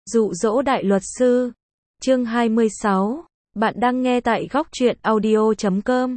Dụ dỗ đại luật sư. Chương 26. Bạn đang nghe tại góc truyện audio.com.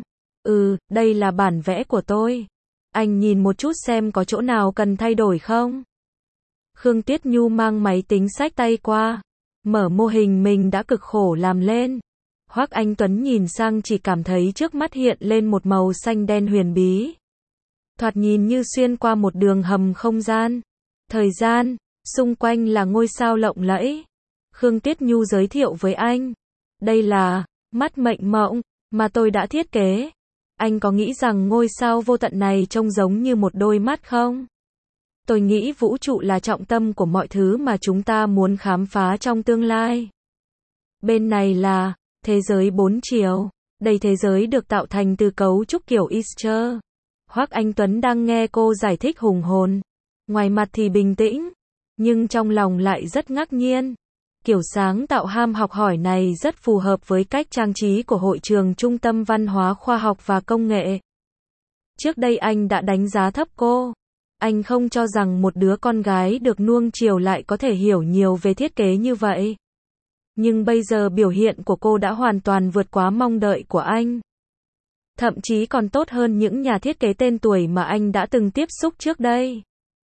Đây là bản vẽ của tôi. Anh nhìn một chút xem có chỗ nào cần thay đổi không? Khương Tuyết Nhu mang máy tính xách tay qua. Mở mô hình mình đã cực khổ làm lên. Hoắc Anh Tuấn nhìn sang chỉ cảm thấy trước mắt hiện lên một màu xanh đen huyền bí. Thoạt nhìn như xuyên qua một đường hầm không gian. Thời gian, xung quanh là ngôi sao lộng lẫy. Khương Tuyết Nhu giới thiệu với anh. Đây là mắt mệnh mộng mà tôi đã thiết kế. Anh có nghĩ rằng ngôi sao vô tận này trông giống như một đôi mắt không? Tôi nghĩ vũ trụ là trọng tâm của mọi thứ mà chúng ta muốn khám phá trong tương lai. Bên này là thế giới 4 chiều. Đây thế giới được tạo thành từ cấu trúc kiểu Easter. Hoắc Anh Tuấn đang nghe cô giải thích hùng hồn. Ngoài mặt thì bình tĩnh, nhưng trong lòng lại rất ngạc nhiên. Kiểu sáng tạo ham học hỏi này rất phù hợp với cách trang trí của hội trường Trung tâm Văn hóa Khoa học và Công nghệ. Trước đây anh đã đánh giá thấp cô. Anh không cho rằng một đứa con gái được nuông chiều lại có thể hiểu nhiều về thiết kế như vậy. Nhưng bây giờ biểu hiện của cô đã hoàn toàn vượt quá mong đợi của anh. Thậm chí còn tốt hơn những nhà thiết kế tên tuổi mà anh đã từng tiếp xúc trước đây.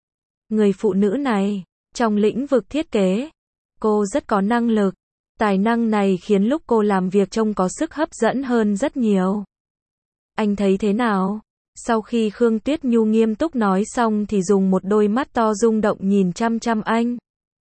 Người phụ nữ này, trong lĩnh vực thiết kế, cô rất có năng lực. Tài năng này khiến lúc cô làm việc trông có sức hấp dẫn hơn rất nhiều. Anh thấy thế nào? Sau khi Khương Tuyết Nhu nghiêm túc nói xong thì dùng một đôi mắt to rung động nhìn chăm chăm anh.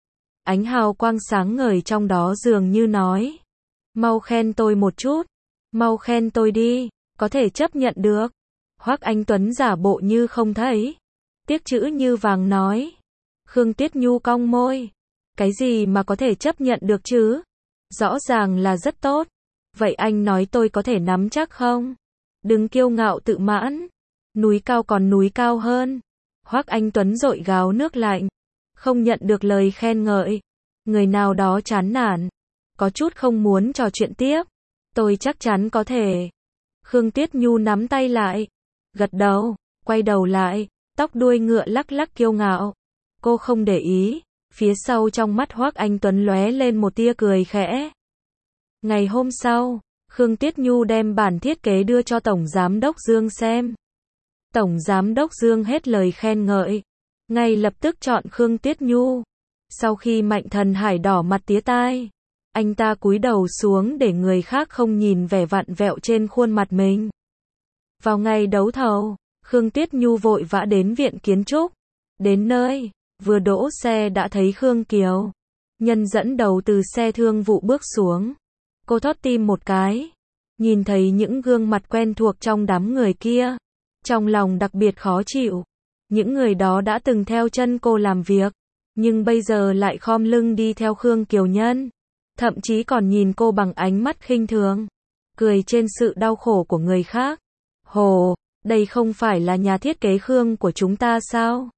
Ánh hào quang sáng ngời trong đó dường như nói. Mau khen tôi một chút. Mau khen tôi đi. Có thể chấp nhận được. Hoắc Anh Tuấn giả bộ như không thấy. Tiếc chữ như vàng nói. Khương Tuyết Nhu cong môi. Cái gì mà có thể chấp nhận được chứ? Rõ ràng là rất tốt. Vậy anh nói tôi có thể nắm chắc không? Đừng kiêu ngạo tự mãn. Núi cao còn núi cao hơn. Hoắc Anh Tuấn dội gáo nước lạnh. Không nhận được lời khen ngợi. Người nào đó chán nản. Có chút không muốn trò chuyện tiếp. Tôi chắc chắn có thể. Khương Tuyết Nhu nắm tay lại. Gật đầu. Quay đầu lại. Tóc đuôi ngựa lắc lắc kiêu ngạo. Cô không để ý. Phía sau trong mắt Hoắc Anh Tuấn lóe lên một tia cười khẽ. Ngày hôm sau, Khương Tuyết Nhu đem bản thiết kế đưa cho Tổng Giám đốc Dương xem. Tổng Giám đốc Dương hết lời khen ngợi. Ngay lập tức chọn Khương Tuyết Nhu. Sau khi Mạnh Thần Hải đỏ mặt tía tai, anh ta cúi đầu xuống để người khác không nhìn vẻ vặn vẹo trên khuôn mặt mình. Vào ngày đấu thầu, Khương Tuyết Nhu vội vã đến viện kiến trúc. Đến nơi, vừa đỗ xe đã thấy Khương Kiều. Nhân dẫn đầu từ xe thương vụ bước xuống. Cô thót tim một cái. Nhìn thấy những gương mặt quen thuộc trong đám người kia. Trong lòng đặc biệt khó chịu. Những người đó đã từng theo chân cô làm việc. Nhưng bây giờ lại khom lưng đi theo Khương Kiều Nhân. Thậm chí còn nhìn cô bằng ánh mắt khinh thường. Cười trên sự đau khổ của người khác. Hồ, đây không phải là nhà thiết kế Khương của chúng ta sao?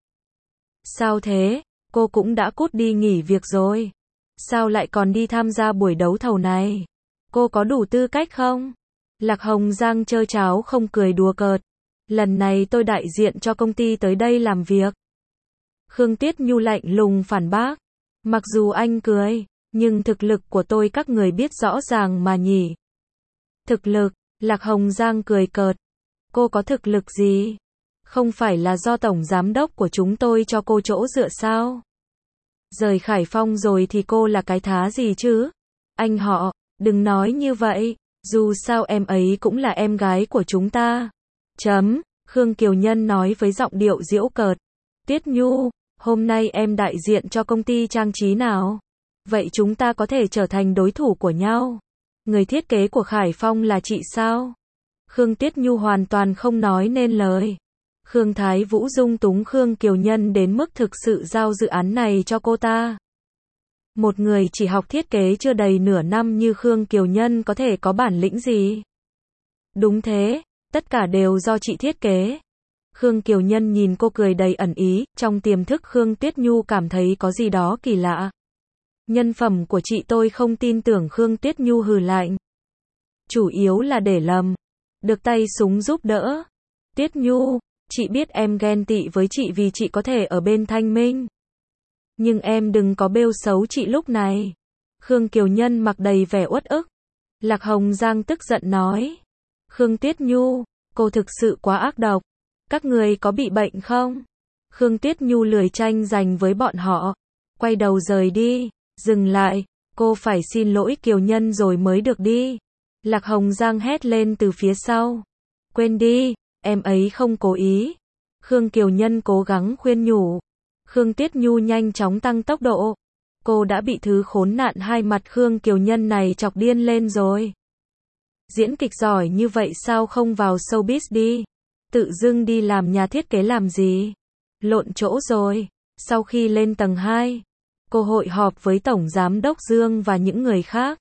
Sao thế? Cô cũng đã cút đi nghỉ việc rồi. Sao lại còn đi tham gia buổi đấu thầu này? Cô có đủ tư cách không? Lạc Hồng Giang trơ cháo không cười đùa cợt. Lần này tôi đại diện cho công ty tới đây làm việc. Khương Tuyết Nhu lạnh lùng phản bác. Mặc dù anh cười, nhưng thực lực của tôi các người biết rõ ràng mà nhỉ. Thực lực, Lạc Hồng Giang cười cợt. Cô có thực lực gì? Không phải là do Tổng Giám đốc của chúng tôi cho cô chỗ dựa sao? Rời Khải Phong rồi thì cô là cái thá gì chứ? Anh họ, đừng nói như vậy, dù sao em ấy cũng là em gái của chúng ta. Khương Kiều Nhân nói với giọng điệu giễu cợt. Tuyết Nhu, hôm nay em đại diện cho công ty trang trí nào? Vậy chúng ta có thể trở thành đối thủ của nhau. Người thiết kế của Khải Phong là chị sao? Khương Tuyết Nhu hoàn toàn không nói nên lời. Khương Thái Vũ dung túng Khương Kiều Nhân đến mức thực sự giao dự án này cho cô ta. Một người chỉ học thiết kế chưa đầy nửa năm như Khương Kiều Nhân có thể có bản lĩnh gì? Đúng thế, tất cả đều do chị thiết kế. Khương Kiều Nhân nhìn cô cười đầy ẩn ý, trong tiềm thức Khương Tuyết Nhu cảm thấy có gì đó kỳ lạ. Nhân phẩm của chị tôi không tin tưởng. Khương Tuyết Nhu hừ lạnh. Chủ yếu là để lầm. Được tay súng giúp đỡ. Tuyết Nhu, chị biết em ghen tị với chị vì chị có thể ở bên Thanh Minh. Nhưng em đừng có bêu xấu chị lúc này. Khương Kiều Nhân mặc đầy vẻ uất ức. Lạc Hồng Giang tức giận nói. Khương Tuyết Nhu, cô thực sự quá ác độc. Các người có bị bệnh không? Khương Tuyết Nhu lười tranh giành với bọn họ. Quay đầu rời đi. Dừng lại, cô phải xin lỗi Kiều Nhân rồi mới được đi. Lạc Hồng Giang hét lên từ phía sau. Quên đi, em ấy không cố ý. Khương Kiều Nhân cố gắng khuyên nhủ. Khương Tuyết Nhu nhanh chóng tăng tốc độ. Cô đã bị thứ khốn nạn hai mặt Khương Kiều Nhân này chọc điên lên rồi. Diễn kịch giỏi như vậy sao không vào showbiz đi? Tự dưng đi làm nhà thiết kế làm gì? Lộn chỗ rồi. Sau khi lên tầng 2, cô hội họp với Tổng Giám đốc Dương và những người khác.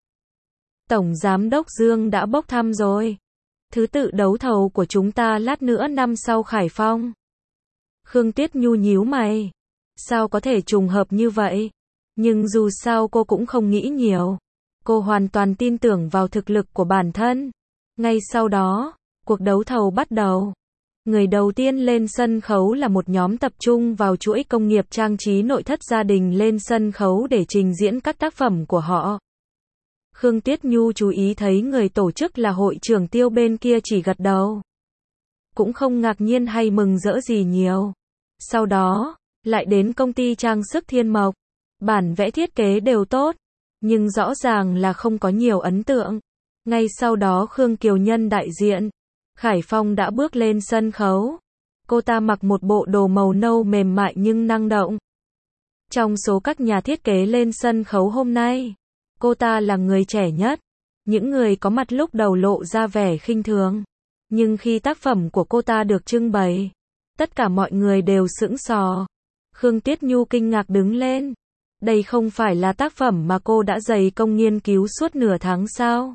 Tổng Giám đốc Dương đã bốc thăm rồi. Thứ tự đấu thầu của chúng ta lát nữa năm sau Khải Phong. Khương Tuyết Nhu nhíu mày. Sao có thể trùng hợp như vậy? Nhưng dù sao cô cũng không nghĩ nhiều. Cô hoàn toàn tin tưởng vào thực lực của bản thân. Ngay sau đó, cuộc đấu thầu bắt đầu. Người đầu tiên lên sân khấu là một nhóm tập trung vào chuỗi công nghiệp trang trí nội thất gia đình lên sân khấu để trình diễn các tác phẩm của họ. Khương Tuyết Nhu chú ý thấy người tổ chức là hội trưởng Tiêu bên kia chỉ gật đầu. Cũng không ngạc nhiên hay mừng rỡ gì nhiều. Sau đó, lại đến công ty trang sức Thiên Mộc. Bản vẽ thiết kế đều tốt, nhưng rõ ràng là không có nhiều ấn tượng. Ngay sau đó Khương Kiều Nhân đại diện Khải Phong đã bước lên sân khấu. Cô ta mặc một bộ đồ màu nâu mềm mại nhưng năng động. Trong số các nhà thiết kế lên sân khấu hôm nay, cô ta là người trẻ nhất. Những người có mặt lúc đầu lộ ra vẻ khinh thường. Nhưng khi tác phẩm của cô ta được trưng bày, tất cả mọi người đều sững sờ. Khương Tuyết Nhu kinh ngạc đứng lên. Đây không phải là tác phẩm mà cô đã dày công nghiên cứu suốt nửa tháng sao?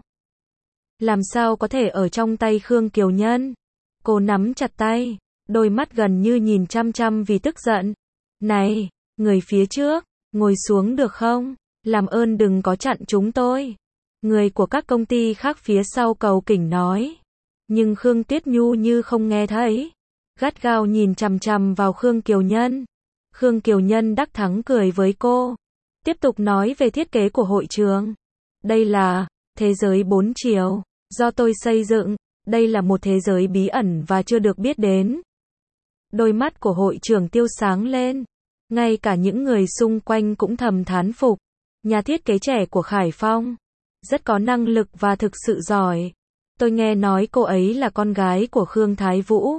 Làm sao có thể ở trong tay Khương Kiều Nhân? Cô nắm chặt tay, đôi mắt gần như nhìn chăm chăm vì tức giận. Này, người phía trước, ngồi xuống được không? Làm ơn đừng có chặn chúng tôi. Người của các công ty khác phía sau cầu kỉnh nói. Nhưng Khương Tuyết Nhu như không nghe thấy. Gắt gao nhìn chằm chằm vào Khương Kiều Nhân. Khương Kiều Nhân đắc thắng cười với cô. Tiếp tục nói về thiết kế của hội trường. Đây là thế giới 4 chiều do tôi xây dựng. Đây là một thế giới bí ẩn và chưa được biết đến. Đôi mắt của hội trưởng Tiêu sáng lên. Ngay cả những người xung quanh cũng thầm thán phục. Nhà thiết kế trẻ của Khải Phong rất có năng lực và thực sự giỏi. Tôi nghe nói cô ấy là con gái của Khương Thái Vũ,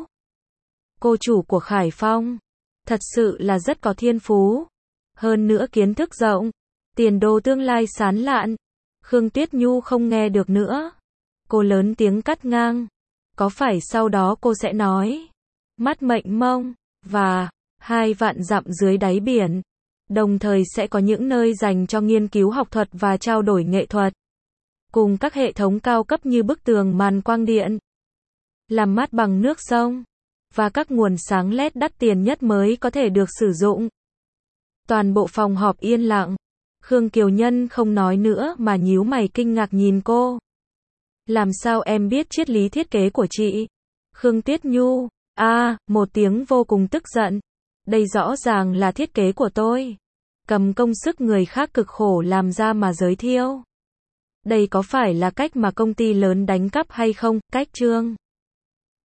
cô chủ của Khải Phong. Thật sự là rất có thiên phú. Hơn nữa kiến thức rộng. Tiền đồ tương lai sáng lạn. Khương Tuyết Nhu không nghe được nữa. Cô lớn tiếng cắt ngang. Có phải sau đó cô sẽ nói mắt mệnh mông và 2 vạn dặm dưới đáy biển. Đồng thời sẽ có những nơi dành cho nghiên cứu học thuật và trao đổi nghệ thuật. Cùng các hệ thống cao cấp như bức tường màn quang điện, làm mát bằng nước sông, và các nguồn sáng LED đắt tiền nhất mới có thể được sử dụng. Toàn bộ phòng họp yên lặng. Khương Kiều Nhân không nói nữa mà nhíu mày kinh ngạc nhìn cô. Làm sao em biết triết lý thiết kế của chị? Khương Tuyết Nhu, một tiếng vô cùng tức giận. Đây rõ ràng là thiết kế của tôi. Cầm công sức người khác cực khổ làm ra mà giới thiệu. Đây có phải là cách mà công ty lớn đánh cắp hay không? Cách chương